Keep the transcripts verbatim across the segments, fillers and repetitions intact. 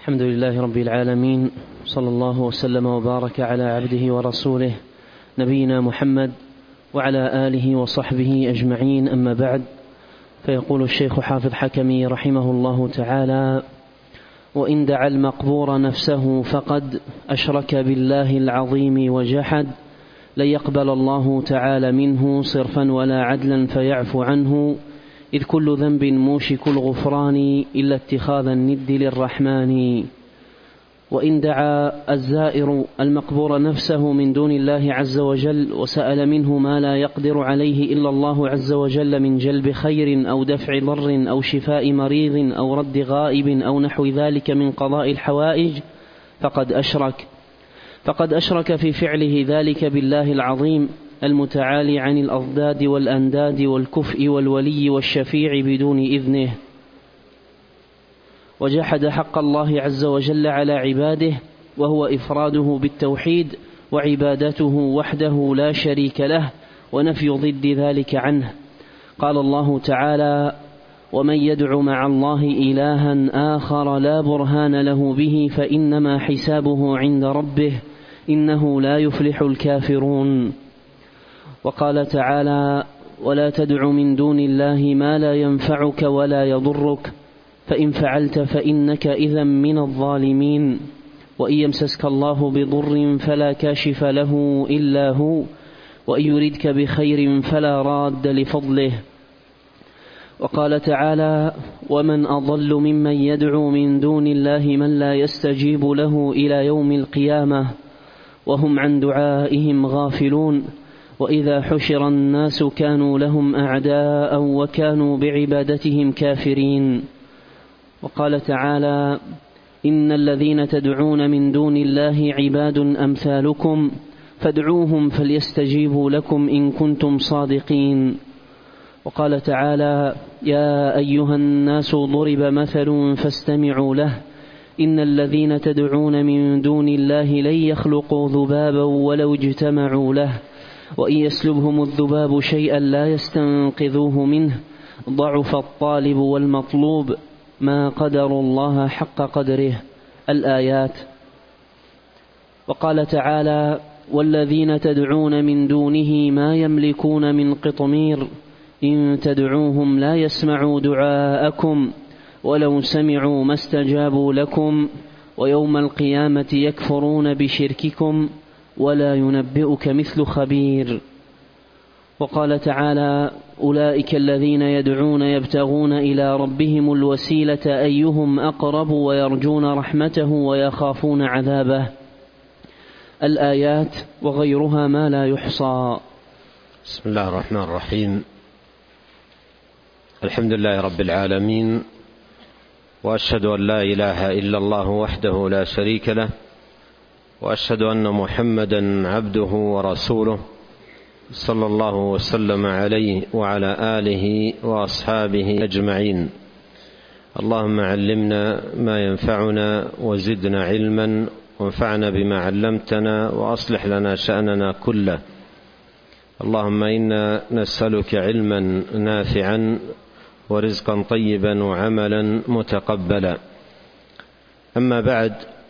الحمد لله رب العالمين، صلى الله وسلم وبارك على عبده ورسوله نبينا محمد وعلى آله وصحبه أجمعين، أما بعد. فيقول الشيخ حافظ حكمي رحمه الله تعالى: وإن دعا المقبور نفسه فقد أشرك بالله العظيم وجحد، لن يقبل الله تعالى منه صرفا ولا عدلا فيعفو عنه، إذ كل ذنب موشك الغفران إلا اتخاذ الند للرحمن. وإن دعا الزائر المقبور نفسه من دون الله عز وجل وسأل منه ما لا يقدر عليه إلا الله عز وجل من جلب خير أو دفع ضر أو شفاء مريض أو رد غائب أو نحو ذلك من قضاء الحوائج، فقد أشرك فقد أشرك في فعله ذلك بالله العظيم المتعالي عن الأضداد والأنداد والكفء والولي والشفيع بدون إذنه، وجحد حق الله عز وجل على عباده، وهو إفراده بالتوحيد وعبادته وحده لا شريك له، ونفي ضد ذلك عنه. قال الله تعالى: ومن يدع مع الله إلها آخر لا برهان له به فإنما حسابه عند ربه إنه لا يفلح الكافرون. وقال تعالى: ولا تدع من دون الله ما لا ينفعك ولا يضرك فإن فعلت فإنك إذا من الظالمين، وإن يمسسك الله بضر فلا كاشف له إلا هو، وإن يردك بخير فلا راد لفضله. وقال تعالى: ومن أضل ممن يدعو من دون الله من لا يستجيب له إلى يوم القيامة وهم عن دعائهم غافلون، وإذا حشر الناس كانوا لهم أعداء وكانوا بعبادتهم كافرين. وقال تعالى: إن الذين تدعون من دون الله عباد أمثالكم فادعوهم فليستجيبوا لكم إن كنتم صادقين. وقال تعالى: يا أيها الناس ضرب مثل فاستمعوا له، إن الذين تدعون من دون الله لن يخلقوا ذبابا ولو اجتمعوا له، وإن يسلبهم الذباب شيئا لا يستنقذوه منه، ضعف الطالب والمطلوب، ما قدر الله حق قدره. الآيات. وقال تعالى: والذين تدعون من دونه ما يملكون من قطمير، إن تدعوهم لا يسمعوا دعاءكم ولو سمعوا ما استجابوا لكم، ويوم القيامة يكفرون بشرككم ولا ينبئك مثل خبير. وقال تعالى: أولئك الذين يدعون يبتغون إلى ربهم الوسيلة أيهم أقرب ويرجون رحمته ويخافون عذابه. الآيات وغيرها ما لا يحصى. بسم الله الرحمن الرحيم. الحمد لله رب العالمين، وأشهد أن لا إله إلا الله وحده لا شريك له، وأشهد أن محمدا عبده ورسوله، صلى الله وسلم عليه وعلى آله وأصحابه أجمعين. اللهم علمنا ما ينفعنا وزدنا علما، وانفعنا بما علمتنا، وأصلح لنا شأننا كله. اللهم إنا نسألك علما نافعا ورزقا طيبا وعملا متقبلا. أما بعد،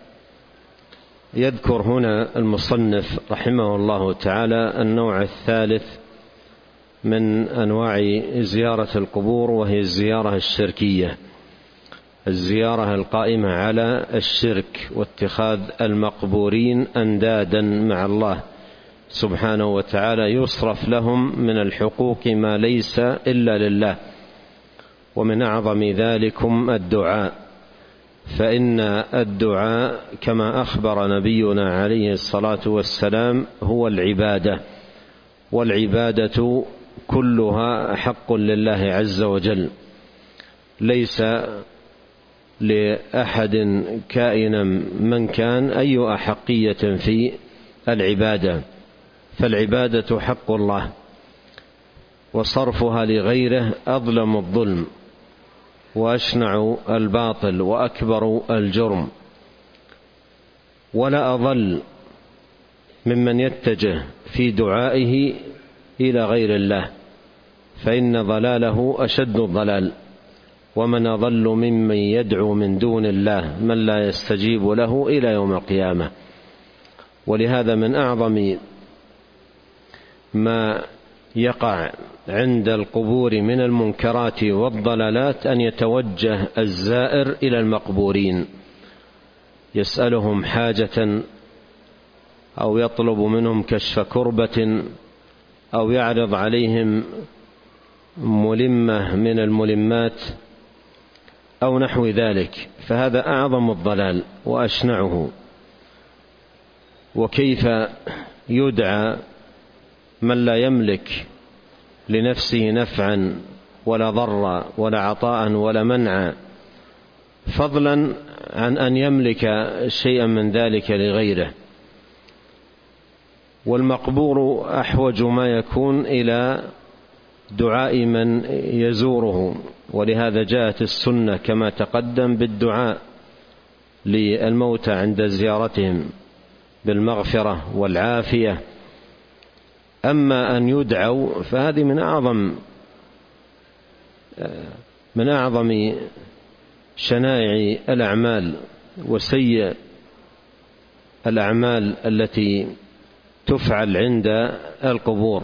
يذكر هنا المصنف رحمه الله تعالى النوع الثالث من أنواع زيارة القبور، وهي الزيارة الشركية، الزيارة القائمة على الشرك واتخاذ المقبورين أندادا مع الله سبحانه وتعالى، يصرف لهم من الحقوق ما ليس إلا لله. ومن أعظم ذلكم الدعاء، فإن الدعاء كما أخبر نبينا عليه الصلاة والسلام هو العبادة، والعبادة كلها حق لله عز وجل، ليس لأحد كائنا من كان أي أحقية في العبادة، فالعبادة حق الله، وصرفها لغيره أظلم الظلم وأشنع الباطل وأكبر الجرم. ولا أضل ممن يتجه في دعائه إلى غير الله، فإن ضلاله أشد الضلال. ومن أضل ممن يدعو من دون الله من لا يستجيب له إلى يوم القيامة. ولهذا من أعظم ما يقع عند القبور من المنكرات والضلالات أن يتوجه الزائر إلى المقبورين يسألهم حاجة أو يطلب منهم كشف كربة أو يعرض عليهم ملمة من الملمات أو نحو ذلك، فهذا أعظم الضلال وأشنعه. وكيف يدعى من لا يملك لنفسه نفعا ولا ضرا ولا عطاء ولا منعا، فضلا عن أن يملك شيئا من ذلك لغيره. والمقبور أحوج ما يكون إلى دعاء من يزوره، ولهذا جاءت السنة كما تقدم بالدعاء للموتى عند زيارتهم بالمغفرة والعافية. أما أن يدعوا فهذه من أعظم من أعظم شنائع الأعمال وسيء الأعمال التي تفعل عند القبور.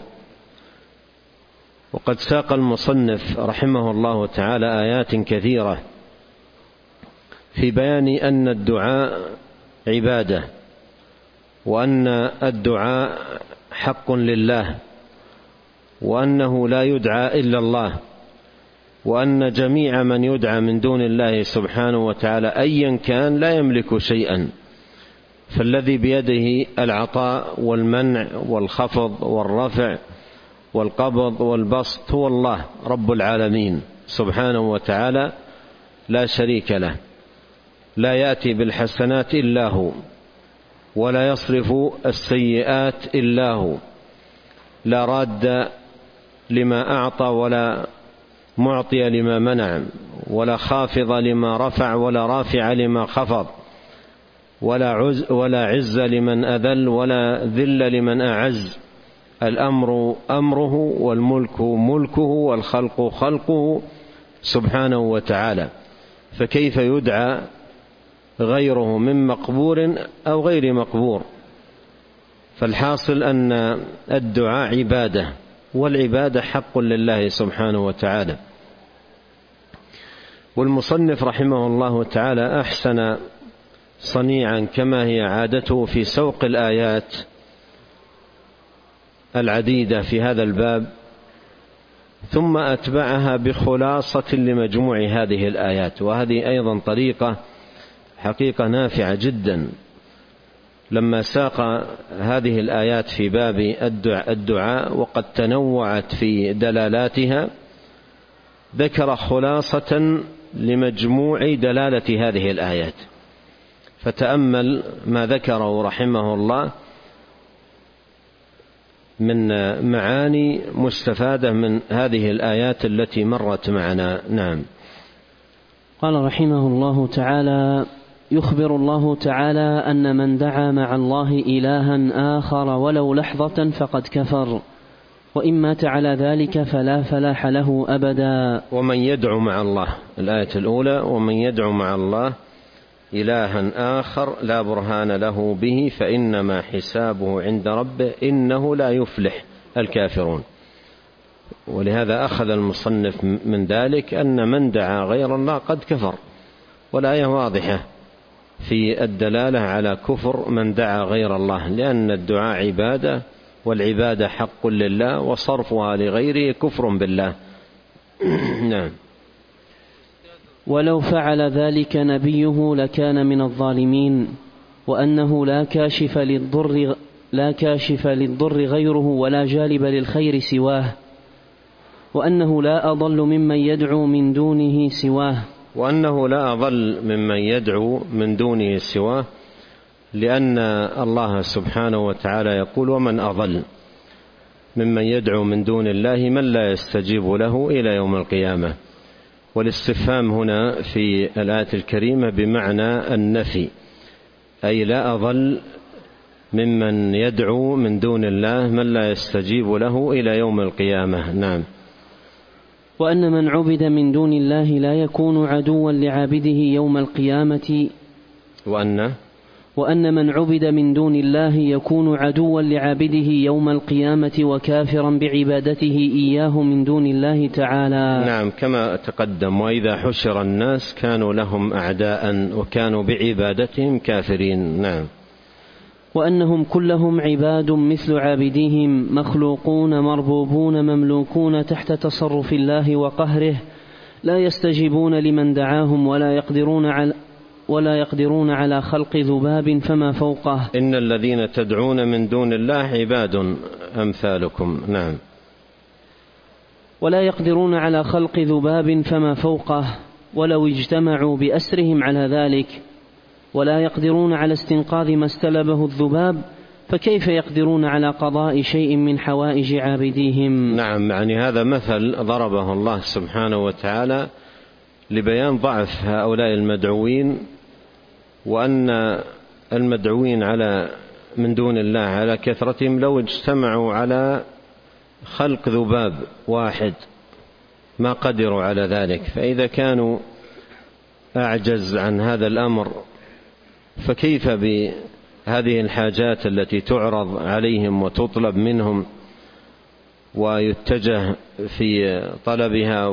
وقد ساق المصنف رحمه الله تعالى آيات كثيرة في بيان أن الدعاء عبادة، وأن الدعاء حق لله، وأنه لا يدعى إلا الله، وأن جميع من يدعى من دون الله سبحانه وتعالى أيا كان لا يملك شيئا، فالذي بيده العطاء والمنع والخفض والرفع والقبض والبسط هو الله رب العالمين سبحانه وتعالى لا شريك له، لا يأتي بالحسنات إلا هو، ولا يصرف السيئات إلا هو، لا راد لما أعطى ولا معطي لما منع، ولا خافض لما رفع ولا رافع لما خفض، ولا عز, ولا عز لمن أذل ولا ذل لمن أعز. الأمر أمره والملك ملكه والخلق خلقه سبحانه وتعالى، فكيف يدعى غيره من مقبور أو غير مقبور؟ فالحاصل أن الدعاء عبادة، والعبادة حق لله سبحانه وتعالى. والمصنف رحمه الله تعالى أحسن صنيعا كما هي عادته في سوق الآيات العديدة في هذا الباب، ثم أتبعها بخلاصة لمجموع هذه الآيات. وهذه أيضا طريقة حقيقة نافعة جدا. لما ساق هذه الآيات في باب الدعاء وقد تنوعت في دلالاتها، ذكر خلاصة لمجموع دلالة هذه الآيات. فتأمل ما ذكره رحمه الله من معاني مستفادة من هذه الآيات التي مرت معنا. نعم. قال رحمه الله تعالى: يخبر الله تعالى أن من دعا مع الله إلها آخر ولو لحظة فقد كفر، وإن مات على ذلك فلا فلاح له أبدا. ومن يدعو مع الله، الآية الأولى: ومن يدعو مع الله إلها آخر لا برهان له به فإنما حسابه عند ربه إنه لا يفلح الكافرون. ولهذا أخذ المصنف من ذلك أن من دعا غير الله قد كفر، والآية واضحة في الدلالة على كفر من دعا غير الله، لأن الدعاء عبادة، والعبادة حق لله، وصرفها لغيره كفر بالله. نعم. ولو فعل ذلك نبيه لكان من الظالمين، وأنه لا كاشف للضر لا كاشف للضر غيره ولا جالب للخير سواه، وأنه لا أضل ممن يدعو من دونه سواه وأنه لا أضل ممن يدعو من دونه سواه لأن الله سبحانه وتعالى يقول: ومن أضل ممن يدعو من دون الله من لا يستجيب له إلى يوم القيامة. والاستفهام هنا في الآية الكريمة بمعنى النفي، أي لا أضل ممن يدعو من دون الله من لا يستجيب له إلى يوم القيامة. نعم. وأن من عبد من دون الله لا يكون عدوا لعابده يوم القيامة وأن وأن من عبد من دون الله يكون عدوا لعابده يوم القيامة وكافرا بعبادته إياه من دون الله تعالى. نعم كما تقدم: وإذا حشر الناس كانوا لهم أعداء وكانوا بعبادتهم كافرين. نعم. وأنهم كلهم عباد مثل عابديهم، مخلوقون مربوبون مملوكون تحت تصرف الله وقهره، لا يستجيبون لمن دعاهم ولا يقدرون على ولا يقدرون على خلق ذباب فما فوقه. إن الذين تدعون من دون الله عباد أمثالكم. نعم. ولا يقدرون على خلق ذباب فما فوقه ولو اجتمعوا بأسرهم على ذلك، ولا يقدرون على استنقاذ ما استلبه الذباب، فكيف يقدرون على قضاء شيء من حوائج عابديهم؟ نعم، يعني هذا مثل ضربه الله سبحانه وتعالى لبيان ضعف هؤلاء المدعوين، وأن المدعوين على من دون الله على كثرتهم لو اجتمعوا على خلق ذباب واحد ما قدروا على ذلك، فإذا كانوا أعجز عن هذا الأمر فكيف بهذه الحاجات التي تعرض عليهم وتطلب منهم ويتجه في طلبها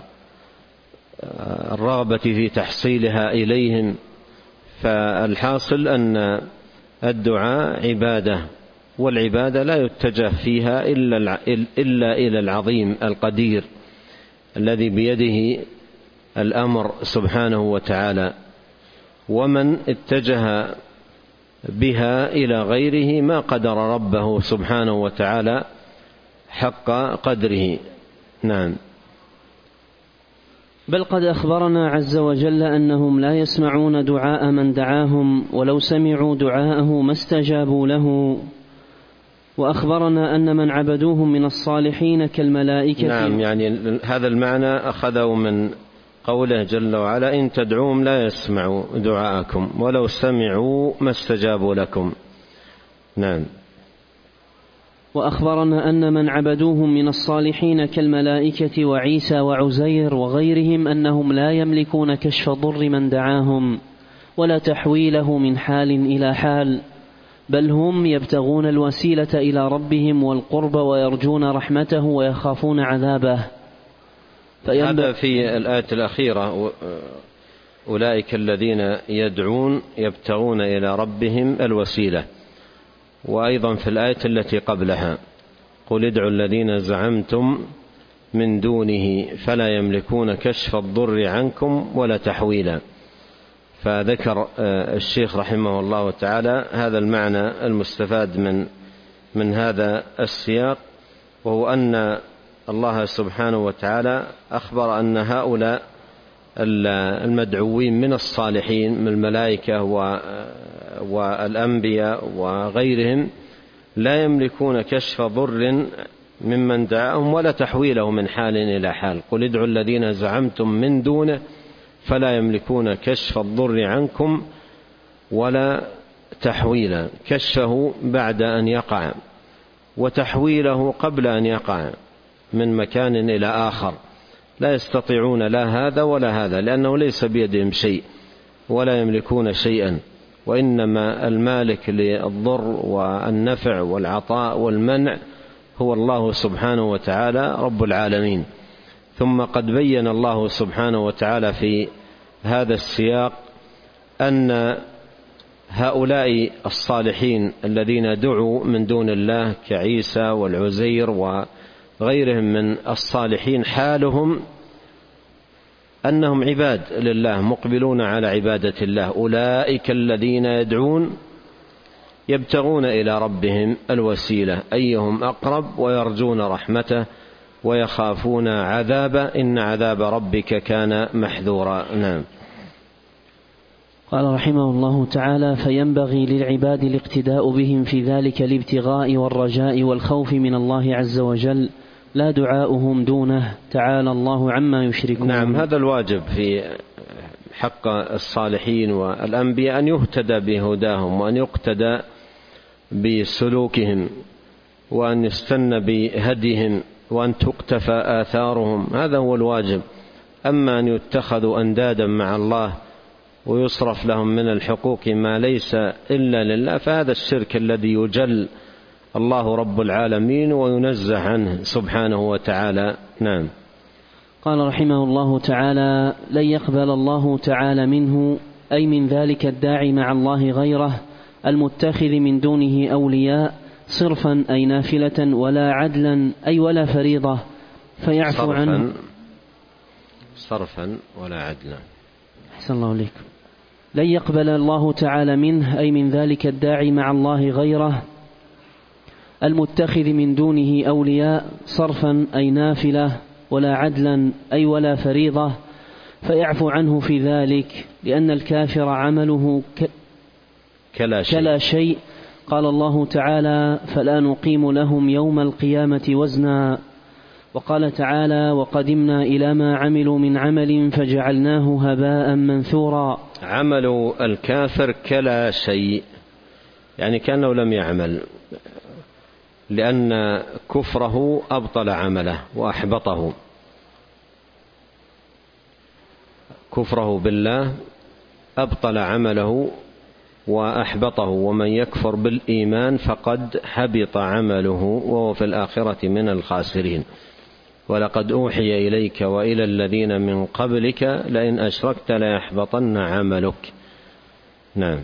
والرغبة في تحصيلها إليهم؟ فالحاصل أن الدعاء عبادة، والعبادة لا يتجه فيها إلا إلى العظيم القدير الذي بيده الأمر سبحانه وتعالى، ومن اتجه بها إلى غيره ما قدر ربه سبحانه وتعالى حق قدره. نعم. بل قد أخبرنا عز وجل أنهم لا يسمعون دعاء من دعاهم، ولو سمعوا دعاءه ما استجابوا له. وأخبرنا أن من عبدوهم من الصالحين كالملائكة. نعم، يعني هذا المعنى أخذوا من قوله جل وعلا: إن تدعوهم لا يسمعوا دعاءكم ولو سمعوا ما استجابوا لكم. نعم. وأخبرنا أن من عبدوهم من الصالحين كالملائكة وعيسى وعزير وغيرهم أنهم لا يملكون كشف ضر من دعاهم ولا تحويله من حال إلى حال، بل هم يبتغون الوسيلة إلى ربهم والقرب ويرجون رحمته ويخافون عذابه. هذا في الآية الأخيرة: أولئك الذين يدعون يبتغون إلى ربهم الوسيلة. وأيضا في الآية التي قبلها: قل ادعوا الذين زعمتم من دونه فلا يملكون كشف الضر عنكم ولا تحويلا. فذكر الشيخ رحمه الله تعالى هذا المعنى المستفاد من من هذا السياق، وهو أن الله سبحانه وتعالى أخبر أن هؤلاء المدعوين من الصالحين من الملائكة والأنبياء وغيرهم لا يملكون كشف ضر ممن دعاهم ولا تحويله من حال إلى حال. قل ادعوا الذين زعمتم من دونه فلا يملكون كشف الضر عنكم ولا تحويلا. كشفه بعد أن يقع، وتحويله قبل أن يقع من مكان إلى آخر. لا يستطيعون لا هذا ولا هذا، لأنه ليس بيدهم شيء ولا يملكون شيئا، وإنما المالك للضر والنفع والعطاء والمنع هو الله سبحانه وتعالى رب العالمين. ثم قد بين الله سبحانه وتعالى في هذا السياق أن هؤلاء الصالحين الذين دعوا من دون الله كعيسى والعزير وغيرهم من الصالحين حالهم أنهم عباد لله مقبلون على عبادة الله. أولئك الذين يدعون يبتغون إلى ربهم الوسيلة أيهم أقرب ويرجون رحمته ويخافون عذابه إن عذاب ربك كان محذورا. نعم. قال رحمه الله تعالى: فينبغي للعباد الاقتداء بهم في ذلك الابتغاء والرجاء والخوف من الله عز وجل، لا دعاؤهم دونه، تعالى الله عما يشركون. نعم، هذا الواجب في حق الصالحين والأنبياء أن يهتدى بهداهم وأن يقتدى بسلوكهم وأن يستنى بهديهم وأن تقتفى آثارهم، هذا هو الواجب. أما أن يتخذوا أندادا مع الله ويصرف لهم من الحقوق ما ليس إلا لله، فهذا الشرك الذي يجل الله رب العالمين وينزه عنه سبحانه وتعالى. نعم. قال رحمه الله تعالى: لن يقبل الله تعالى منه، أي من ذلك الداعي مع الله غيره المتخذ من دونه أولياء، صرفا أي نافلة، ولا عدلا أي ولا فريضة، فيعفو صرفاً عنه. صرفا ولا عدلا. أحسن الله عليكم. لن يقبل الله تعالى منه، أي من ذلك الداعي مع الله غيره المتخذ من دونه أولياء، صرفا أي نافلة، ولا عدلا أي ولا فريضة، فيعفو عنه في ذلك، لأن الكافر عمله ك... كلا شيء. كلا شيء. قال الله تعالى: فلا نقيم لهم يوم القيامة وزنا. وقال تعالى: وقدمنا إلى ما عملوا من عمل فجعلناه هباء منثورا. عمل الكافر كلا شيء، يعني كأنه لم يعمل، لأن كفره أبطل عمله وأحبطه. كفره بالله أبطل عمله وأحبطه، ومن يكفر بالإيمان فقد حبط عمله وهو في الآخرة من الخاسرين. ولقد أوحي إليك وإلى الذين من قبلك لئن أشركت ليحبطن عملك. نعم.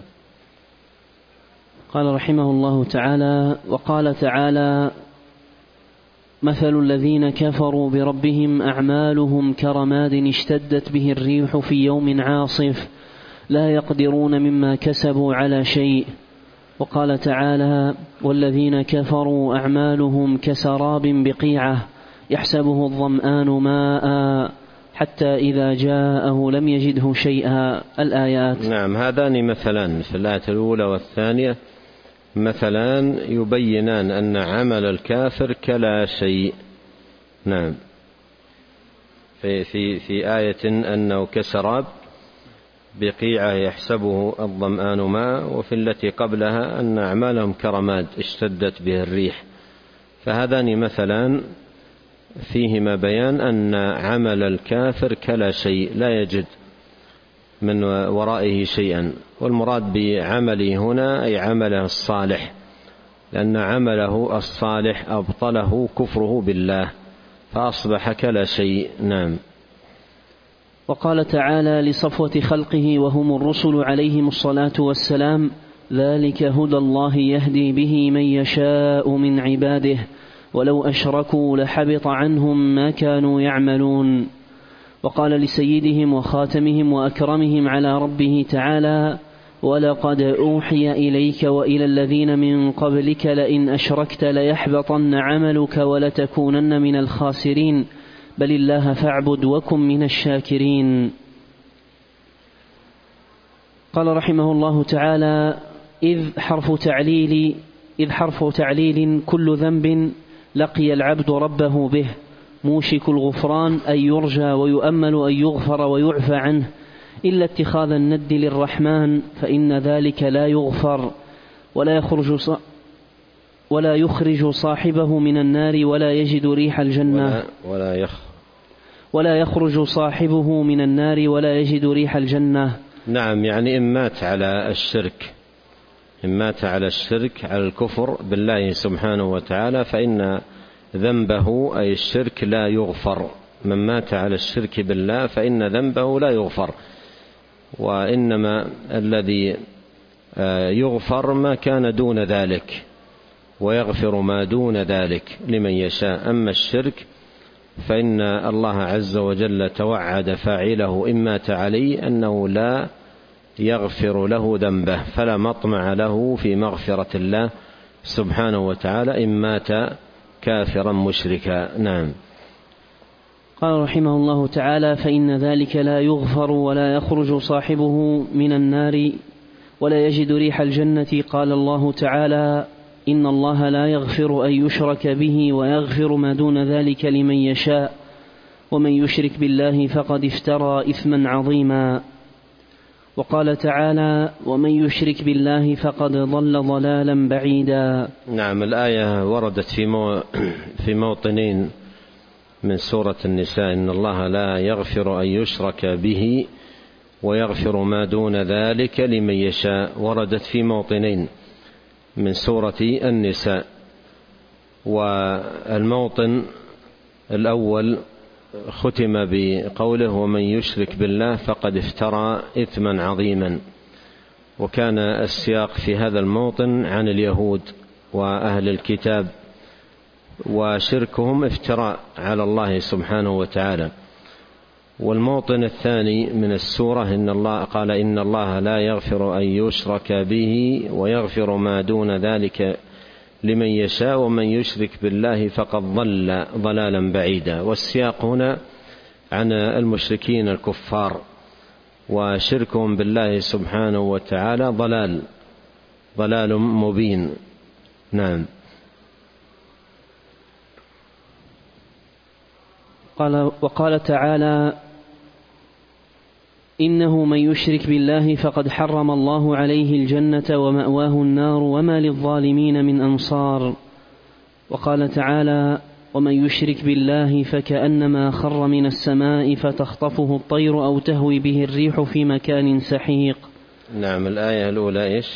قال رحمه الله تعالى: وقال تعالى: مثل الذين كفروا بربهم أعمالهم كرماد اشتدت به الريح في يوم عاصف لا يقدرون مما كسبوا على شيء. وقال تعالى: والذين كفروا أعمالهم كسراب بقيعة يحسبه الظمآن ماء حتى إذا جاءه لم يجده شيئا. الآيات. نعم. هذان مثلان في الآية الأولى والثانية، مثلان يبينان أن عمل الكافر كلا شيء. نعم. في, في, في آية أنه كسراب بقيعة يحسبه الظمآن ماء، وفي التي قبلها أن أعمالهم كرماد اشتدت به الريح. فهذان مثلان فيهما بيان أن عمل الكافر كلا شيء، لا يجد من ورائه شيئا. والمراد بعمله هنا أي عمله الصالح، لأن عمله الصالح أبطله كفره بالله فأصبح كلا شيء. نعم. وقال تعالى لصفوة خلقه وهم الرسل عليهم الصلاة والسلام: ذلك هدى الله يهدي به من يشاء من عباده ولو أشركوا لحبط عنهم ما كانوا يعملون. وقال لسيدهم وخاتمهم وأكرمهم على ربه تعالى: ولقد أوحي إليك وإلى الذين من قبلك لئن أشركت ليحبطن عملك ولتكونن من الخاسرين بل الله فاعبد وكن من الشاكرين. قال رحمه الله تعالى: إذ حرف تعليل إذ حرف تعليل كل ذنب لقي العبد ربه به موشك الغفران، أي يرجى ويؤمل أن يغفر ويعفى عنه، إلا اتخاذ الند للرحمن فإن ذلك لا يغفر ولا يخرج ولا يخرج صاحبه من النار ولا يجد ريح الجنة ولا, ولا, يخ ولا يخرج صاحبه من النار ولا يجد ريح الجنة. نعم. يعني إن مات على الشرك إن مات على الشرك على الكفر بالله سبحانه وتعالى فإن ذنبه أي الشرك لا يغفر. من مات على الشرك بالله فإن ذنبه لا يغفر، وإنما الذي يغفر ما كان دون ذلك، ويغفر ما دون ذلك لمن يشاء. أما الشرك فإن الله عز وجل توعد فاعله إن مات عليه أنه لا يغفر له ذنبه، فلا مطمع له في مغفرة الله سبحانه وتعالى إن مات كافرا مشركا. نعم. قال رحمه الله تعالى: فإن ذلك لا يغفر ولا يخرج صاحبه من النار ولا يجد ريح الجنة. قال الله تعالى: إن الله لا يغفر أن يشرك به ويغفر ما دون ذلك لمن يشاء ومن يشرك بالله فقد افترى إثما عظيما. وقال تعالى: ومن يشرك بالله فقد ضل ضلالا بعيدا. نعم. الآية وردت في, مو في موطنين من سورة النساء: إن الله لا يغفر أن يشرك به ويغفر ما دون ذلك لمن يشاء، وردت في موطنين من سورة النساء. والموطن الأول ختم بقوله: ومن يشرك بالله فقد افترى إثما عظيما. وكان السياق في هذا الموطن عن اليهود وأهل الكتاب وشركهم افتراء على الله سبحانه وتعالى. والموطن الثاني من السورة إن الله قال: إن الله لا يغفر أن يشرك به ويغفر ما دون ذلك لمن يشاء ومن يشرك بالله فقد ضل ضلالا بعيدا. والسياق هنا عن المشركين الكفار، وشركهم بالله سبحانه وتعالى ضلال ضلال مبين. نعم. قال وقال تعالى: إنه من يشرك بالله فقد حرم الله عليه الجنة ومأواه النار وما للظالمين من أنصار. وقال تعالى: ومن يشرك بالله فكأنما خر من السماء فتخطفه الطير أو تهوي به الريح في مكان سحيق. نعم. الآية الأولى إيش؟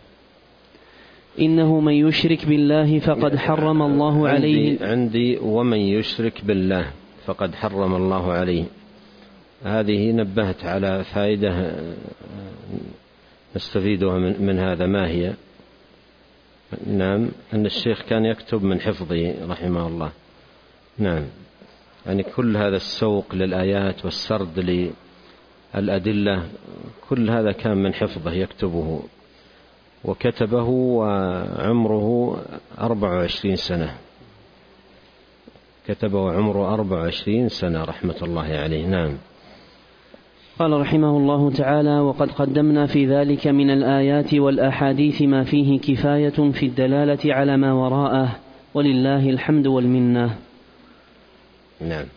إنه من يشرك بالله فقد حرم الله عليه. عندي, عندي ومن يشرك بالله فقد حرم الله عليه. هذه نبهت على فائدة نستفيدها من, من هذا. ما هي؟ نعم، أن الشيخ كان يكتب من حفظه رحمه الله. نعم، يعني كل هذا السوق للآيات والسرد للأدلة كل هذا كان من حفظه يكتبه، وكتبه وعمره أربع وعشرين سنة. كتبه عمره أربع وعشرين سنة رحمة الله عليه. نعم. قال رحمه الله تعالى: وقد قدمنا في ذلك من الآيات والأحاديث ما فيه كفاية في الدلالة على ما وراءه، ولله الحمد والمنة. نعم.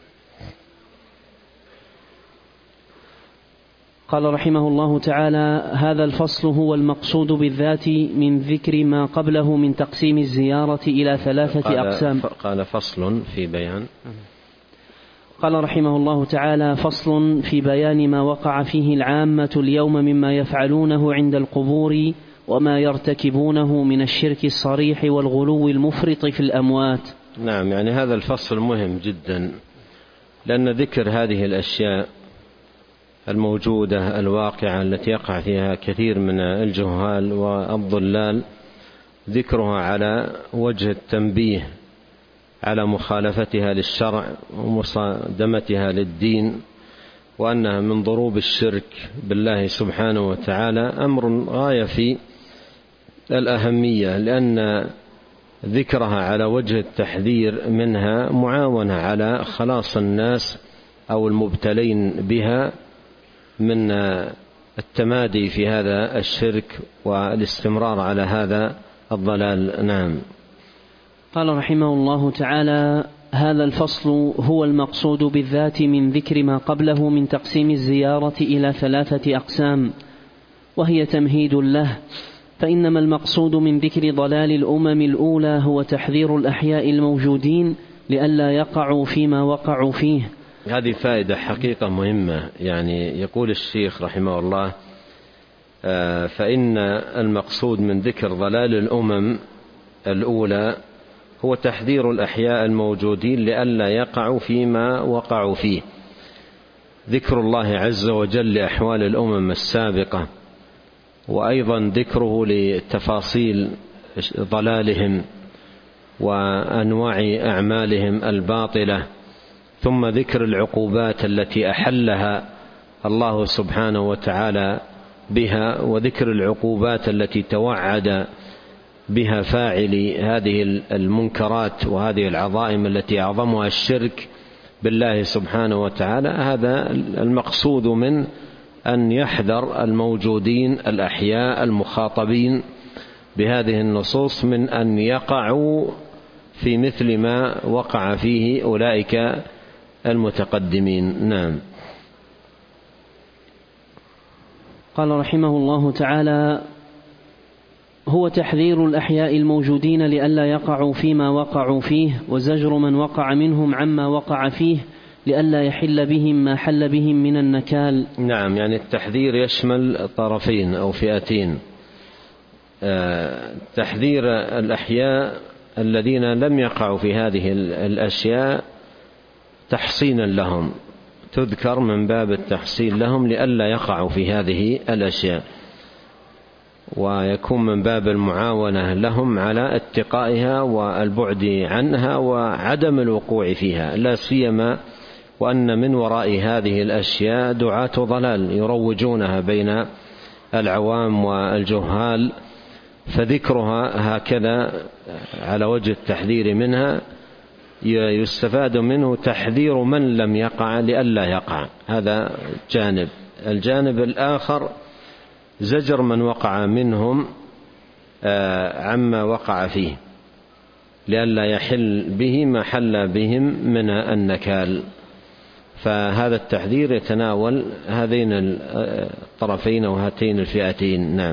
قال رحمه الله تعالى: هذا الفصل هو المقصود بالذات من ذكر ما قبله من تقسيم الزيارة إلى ثلاثة قال أقسام. قال فصل في بيان. قال رحمه الله تعالى: فصل في بيان ما وقع فيه العامة اليوم مما يفعلونه عند القبور وما يرتكبونه من الشرك الصريح والغلو المفرط في الأموات. نعم، يعني هذا الفصل مهم جدا، لأن ذكر هذه الأشياء الموجودة الواقعة التي يقع فيها كثير من الجهال والضلال ذكرها على وجه التنبيه على مخالفتها للشرع ومصادمتها للدين، وأنها من ضروب الشرك بالله سبحانه وتعالى أمر غاية في الأهمية، لأن ذكرها على وجه التحذير منها معاونة على خلاص الناس أو المبتلين بها من التمادي في هذا الشرك والاستمرار على هذا الضلال. نعم. قال رحمه الله تعالى: هذا الفصل هو المقصود بالذات من ذكر ما قبله من تقسيم الزيارة إلى ثلاثة أقسام، وهي تمهيد له، فإنما المقصود من ذكر ضلال الأمم الأولى هو تحذير الأحياء الموجودين لئلا يقعوا فيما وقعوا فيه. هذه فائدة حقيقة مهمة. يعني يقول الشيخ رحمه الله: فإن المقصود من ذكر ضلال الأمم الأولى هو تحذير الأحياء الموجودين لئلا يقعوا فيما وقعوا فيه. ذكر الله عز وجل لأحوال الأمم السابقة، وأيضا ذكره لتفاصيل ضلالهم وأنواع أعمالهم الباطلة، ثم ذكر العقوبات التي أحلها الله سبحانه وتعالى بها، وذكر العقوبات التي توعد بها فاعل هذه المنكرات وهذه العظائم التي أعظمها الشرك بالله سبحانه وتعالى. هذا المقصود من أن يحذر الموجودين الأحياء المخاطبين بهذه النصوص من أن يقعوا في مثل ما وقع فيه أولئك المتقدمين. نعم. قال رحمه الله تعالى: هو تحذير الأحياء الموجودين لئلا يقعوا فيما وقعوا فيه، وزجر من وقع منهم عما وقع فيه لئلا يحل بهم ما حل بهم من النكال. نعم، يعني التحذير يشمل طرفين أو فئتين. آه تحذير الأحياء الذين لم يقعوا في هذه الأشياء تحصينا لهم، تذكر من باب التحصين لهم لئلا يقعوا في هذه الأشياء، ويكون من باب المعاونة لهم على اتقائها والبعد عنها وعدم الوقوع فيها، لا سيما وأن من وراء هذه الأشياء دعاة ضلال يروجونها بين العوام والجهال، فذكرها هكذا على وجه التحذير منها يستفاد منه تحذير من لم يقع لئلا يقع. هذا جانب. الجانب الآخر زجر من وقع منهم عما وقع فيه لئلا يحل به ما حل بهم من النكال. فهذا التحذير يتناول هذين الطرفين وهاتين الفئتين. نعم.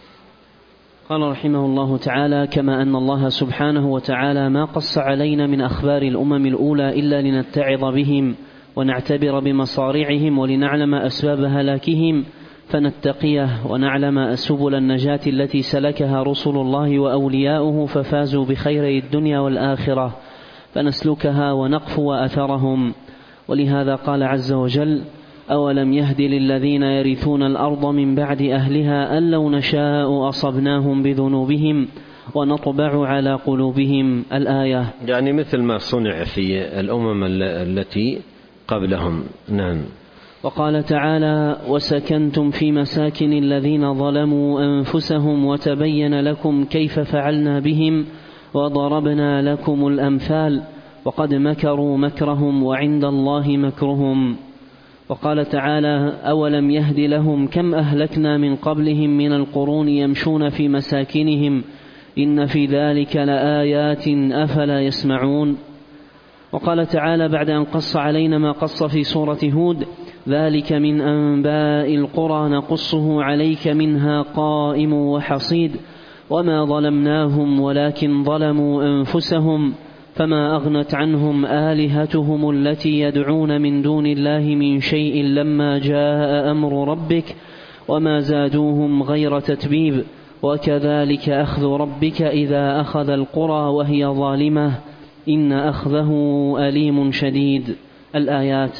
قال رحمه الله تعالى: كما أن الله سبحانه وتعالى ما قص علينا من أخبار الأمم الأولى إلا لنتعظ بهم ونعتبر بمصارعهم ولنعلم أسباب هلاكهم فنتقيه ونعلم سبل النجاة التي سلكها رسل الله وأولياؤه ففازوا بخيري الدنيا والآخرة فنسلكها ونقفو أثرهم. ولهذا قال عز وجل: أولم يهد للذين يرثون الأرض من بعد أهلها أن لو نشاء أصبناهم بذنوبهم ونطبع على قلوبهم. الآية. يعني مثل ما صنع في الأمم التي قبلهم. نعم. وقال تعالى: وسكنتم في مساكن الذين ظلموا أنفسهم وتبين لكم كيف فعلنا بهم وضربنا لكم الأمثال وقد مكروا مكرهم وعند الله مكرهم. وقال تعالى: أولم يهد لهم كم أهلكنا من قبلهم من القرون يمشون في مساكنهم إن في ذلك لآيات أفلا يسمعون. وقال تعالى بعد أن قص علينا ما قص في سورة هود: ذلك من أنباء القرى نقصه عليك منها قائم وحصيد وما ظلمناهم ولكن ظلموا أنفسهم فما أغنت عنهم آلهتهم التي يدعون من دون الله من شيء لما جاء أمر ربك وما زادوهم غير تتبيب وكذلك أخذ ربك إذا أخذ القرى وهي ظالمة إن أخذه أليم شديد. الآيات.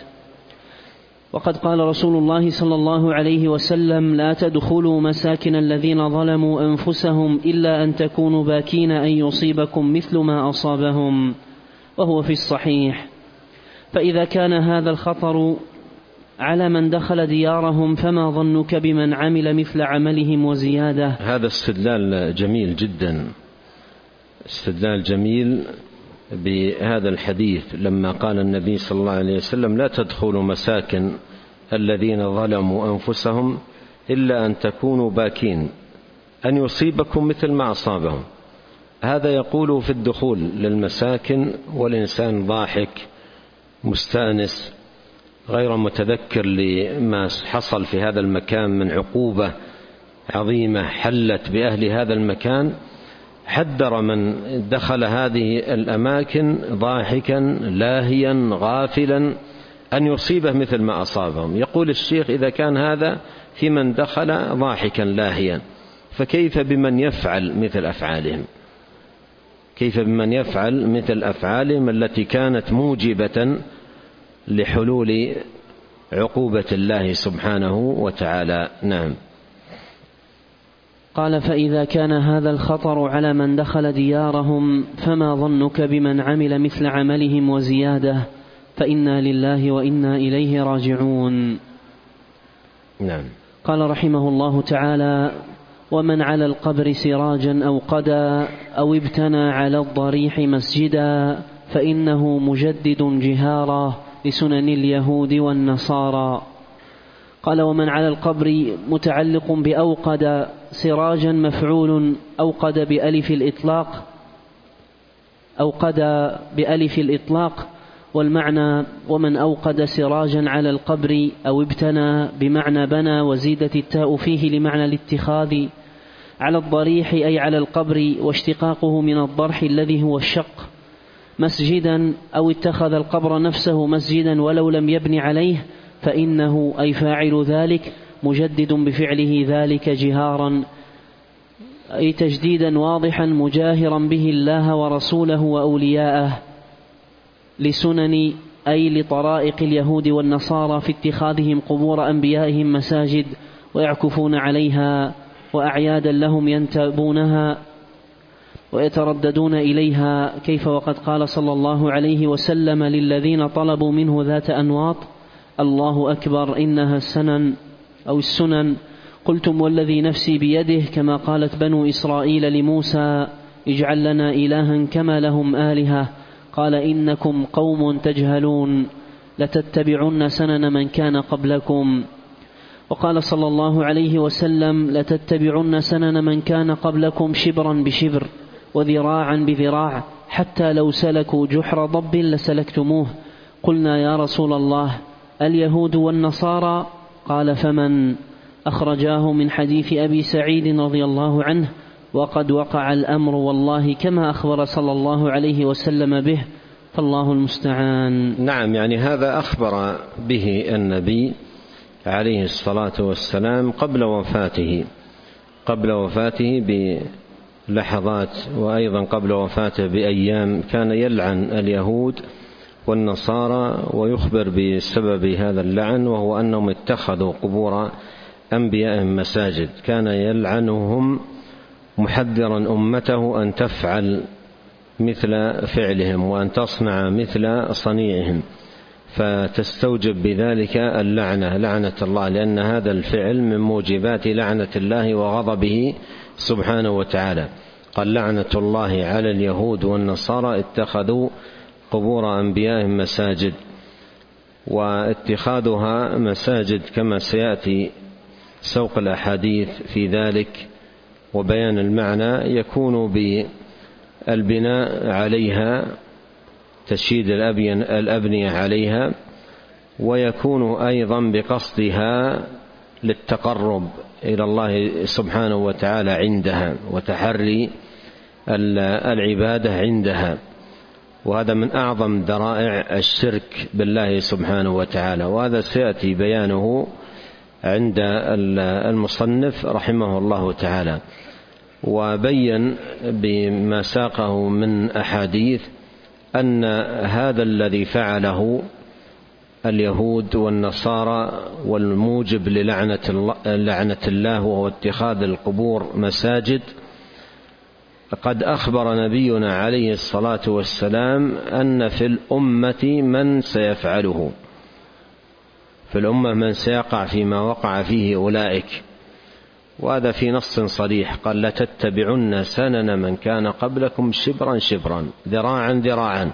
وقد قال رسول الله صلى الله عليه وسلم: لا تدخلوا مساكن الذين ظلموا أنفسهم إلا أن تكونوا باكين أن يصيبكم مثل ما أصابهم، وهو في الصحيح. فإذا كان هذا الخطر على من دخل ديارهم فما ظنك بمن عمل مثل عملهم وزيادة. هذا استدلال جميل جدا، استدلال جميل بهذا الحديث لما قال النبي صلى الله عليه وسلم: لا تدخلوا مساكن الذين ظلموا أنفسهم إلا أن تكونوا باكين أن يصيبكم مثل ما أصابهم. هذا يقول في الدخول للمساكن والإنسان ضاحك مستأنس غير متذكر لما حصل في هذا المكان من عقوبة عظيمة حلت بأهل هذا المكان. حذر من دخل هذه الأماكن ضاحكا لاهيا غافلا أن يصيبه مثل ما أصابهم. يقول الشيخ: إذا كان هذا في من دخل ضاحكا لاهيا فكيف بمن يفعل مثل أفعالهم؟ كيف بمن يفعل مثل أفعالهم التي كانت موجبة لحلول عقوبة الله سبحانه وتعالى. نعم. قال: فإذا كان هذا الخطر على من دخل ديارهم فما ظنك بمن عمل مثل عملهم وزيادة، فإنا لله وإنا إليه راجعون. نعم. قال رحمه الله تعالى: ومن على القبر سراجا أو قدا أو ابتنى على الضريح مسجدا فإنه مجدد جهارا لسنن اليهود والنصارى. قال: ومن على القبر متعلق بأوقد، سراجا مفعول أوقد بألف الإطلاق أوقد بألف الإطلاق والمعنى ومن أوقد سراجا على القبر أو ابتنى بمعنى بنى وزيدت التاء فيه لمعنى الاتخاذ. على الضريح أي على القبر، واشتقاقه من الضرح الذي هو الشق، مسجدا أو اتخذ القبر نفسه مسجدا ولو لم يبن عليه، فإنه أي فاعل ذلك مجدد بفعله ذلك جهارا، أي تجديدا واضحا مجاهرا به الله ورسوله وأولياءه، لسنن أي لطرائق اليهود والنصارى في اتخاذهم قبور أنبيائهم مساجد ويعكفون عليها، وأعيادا لهم ينتابونها ويترددون إليها، كيف وقد قال صلى الله عليه وسلم للذين طلبوا منه ذات أنواط: الله أكبر إنها السنن أو السنن. قلتم والذي نفسي بيده، كما قالت بنو إسرائيل لموسى: اجعل لنا إلها كما لهم آلهة. قال: إنكم قوم تجهلون لتتبعن سنن من كان قبلكم. وقال صلى الله عليه وسلم: لتتبعن سنن من كان قبلكم شبرا بشبر وذراعا بذراع، حتى لو سلكوا جحر ضب لسلكتموه. قلنا: يا رسول الله، اليهود والنصارى؟ قال: فمن؟ أخرجاه من حديث أبي سعيد رضي الله عنه. وقد وقع الأمر والله كما أخبر صلى الله عليه وسلم به، فالله المستعان. نعم، يعني هذا أخبر به النبي عليه الصلاة والسلام قبل وفاته قبل وفاته بلحظات، وأيضا قبل وفاته بأيام، كان يلعن اليهود والنصارى ويخبر بسبب هذا اللعن، وهو أنهم اتخذوا قبور أنبيائهم مساجد. كان يلعنهم محذرا أمته أن تفعل مثل فعلهم وأن تصنع مثل صنيعهم، فتستوجب بذلك اللعنة، لعنة الله، لأن هذا الفعل من موجبات لعنة الله وغضبه سبحانه وتعالى. قال: لعنة الله على اليهود والنصارى اتخذوا قبور أنبيائهم مساجد. واتخاذها مساجد كما سيأتي سوق الأحاديث في ذلك وبيان المعنى، يكون بالبناء عليها، تشييد الأبنية عليها، ويكون أيضا بقصدها للتقرب إلى الله سبحانه وتعالى عندها وتحري العبادة عندها، وهذا من أعظم ذرائع الشرك بالله سبحانه وتعالى، وهذا سيأتي بيانه عند المصنف رحمه الله تعالى. وبين بما ساقه من أحاديث أن هذا الذي فعله اليهود والنصارى والموجب للعنة الله, لعنة الله وهو اتخاذ القبور مساجد، قد أخبر نبينا عليه الصلاة والسلام أن في الأمة من سيفعله، في الأمة من سيقع فيما وقع فيه أولئك، وهذا في نص صريح. قال: لتتبعن سنن من كان قبلكم شبرا شبرا ذراعا ذراعا،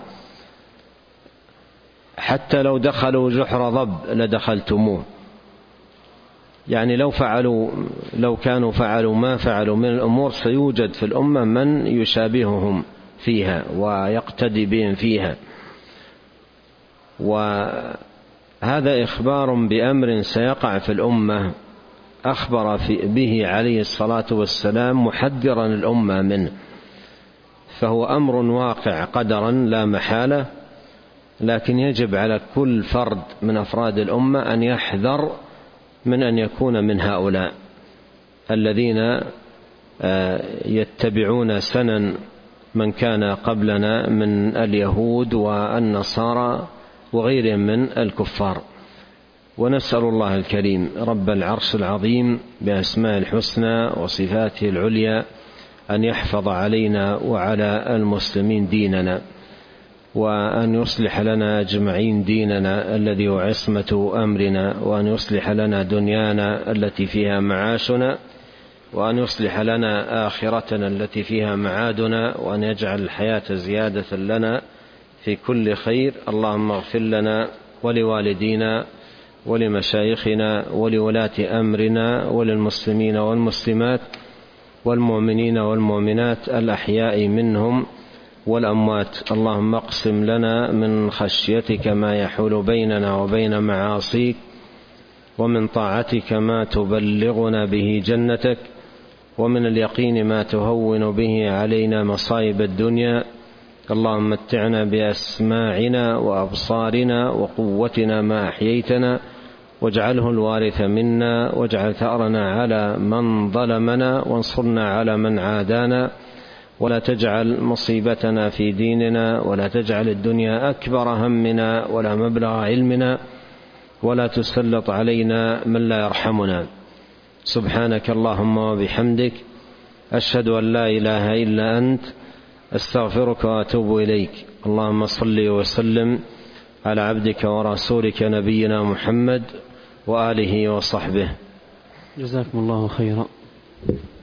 حتى لو دخلوا جحر ضب لدخلتموه. يعني لو فعلوا لو كانوا فعلوا ما فعلوا من الأمور، سيوجد في الأمة من يشابههم فيها ويقتدي بهم فيها. وهذا إخبار بأمر سيقع في الأمة، أخبر به عليه الصلاة والسلام محذرا الأمة منه، فهو أمر واقع قدرا لا محالة، لكن يجب على كل فرد من أفراد الأمة أن يحذر من أن يكون من هؤلاء الذين يتبعون سنن من كان قبلنا من اليهود والنصارى وغيرهم من الكفار. ونسأل الله الكريم رب العرش العظيم بأسماء الحسنى وصفاته العليا أن يحفظ علينا وعلى المسلمين ديننا، وأن يصلح لنا أجمعين ديننا الذي هو عصمة أمرنا، وأن يصلح لنا دنيانا التي فيها معاشنا، وأن يصلح لنا آخرتنا التي فيها معادنا، وأن يجعل الحياة زيادة لنا في كل خير. اللهم اغفر لنا ولوالدينا ولمشايخنا ولولاة أمرنا وللمسلمين والمسلمات والمؤمنين والمؤمنات الأحياء منهم والأموات. اللهم اقسم لنا من خشيتك ما يحول بيننا وبين معاصيك، ومن طاعتك ما تبلغنا به جنتك، ومن اليقين ما تهون به علينا مصائب الدنيا. اللهم متعنا بأسماعنا وأبصارنا وقوتنا ما أحييتنا، واجعله الوارث منا، واجعل ثأرنا على من ظلمنا، وانصرنا على من عادانا، ولا تجعل مصيبتنا في ديننا، ولا تجعل الدنيا أكبر همنا ولا مبلغ علمنا، ولا تسلط علينا من لا يرحمنا. سبحانك اللهم وبحمدك، أشهد أن لا إله إلا أنت، أستغفرك وأتوب إليك. اللهم صل وسلم على عبدك ورسولك نبينا محمد وآله وصحبه. جزاكم الله خيرا.